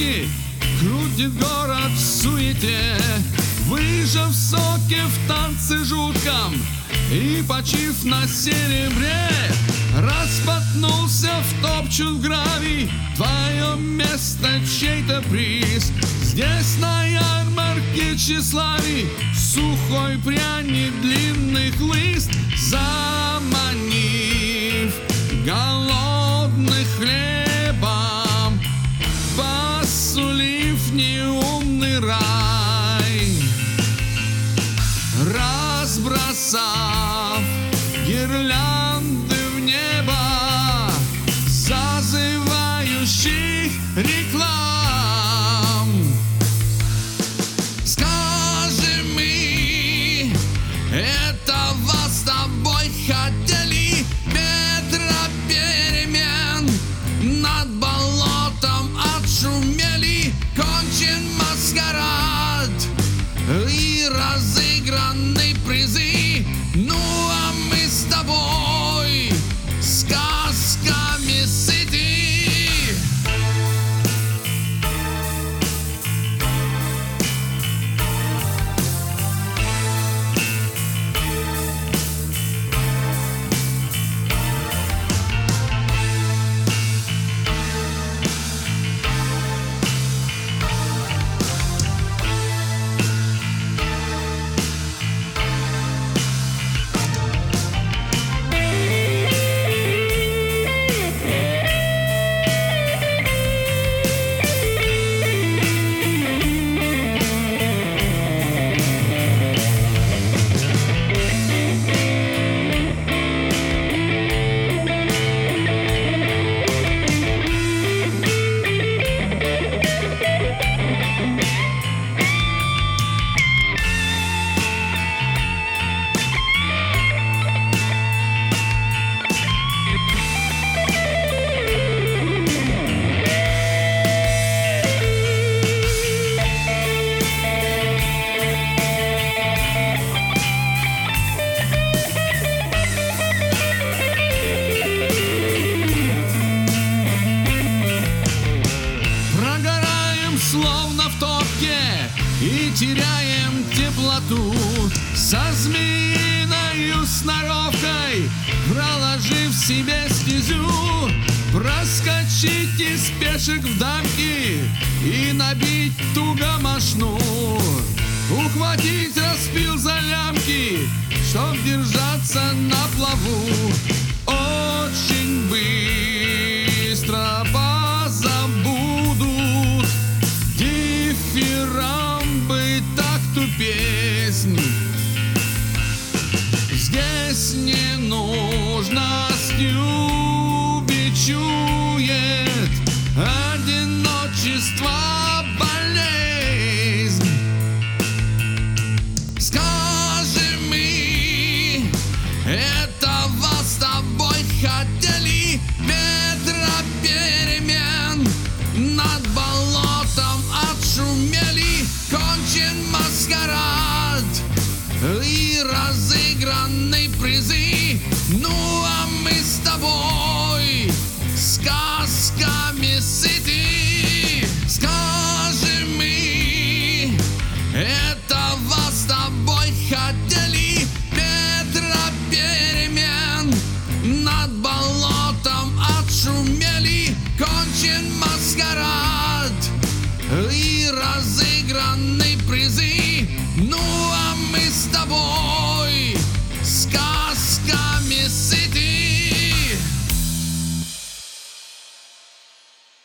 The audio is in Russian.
замки крутит город в суете, выжав соки в танце жутком и почив на серебре, распотнулся в топчут гравий, твое место чей-то приз. Здесь на ярмарке тщеславий сухой пряник, длинный хлыст, заманив голодных хлебом, посулив неумный рай, разбросав гирлянды в небо, зазывающих реклам. Скажем мы, этого с тобой хотели, ветра перемен над болотом отшумели, кончен маскарад и разыграны призы. Ну а мы с тобой сказками сыты. Словно в топке и теряем теплоту, со змеиною сноровкой проложив себе стезю, проскочить из пешек в дамки и набить туго мошну, ухватить распил за лямки, чтоб держаться на плаву. Очень быстро позабудут дифирамбы, такту песнь. Здесь ненужностью бичует одиночество болезнь. Скажем мы, этого с тобой хотели, ветра перемен над болотом отшумели, кончен маскарад и разыграны призы. Ну а мы с тобой сказками сыты. Скажем мы, этого с тобой хотели, ветра перемен над болотом отшумели, кончен маскарад и разыграны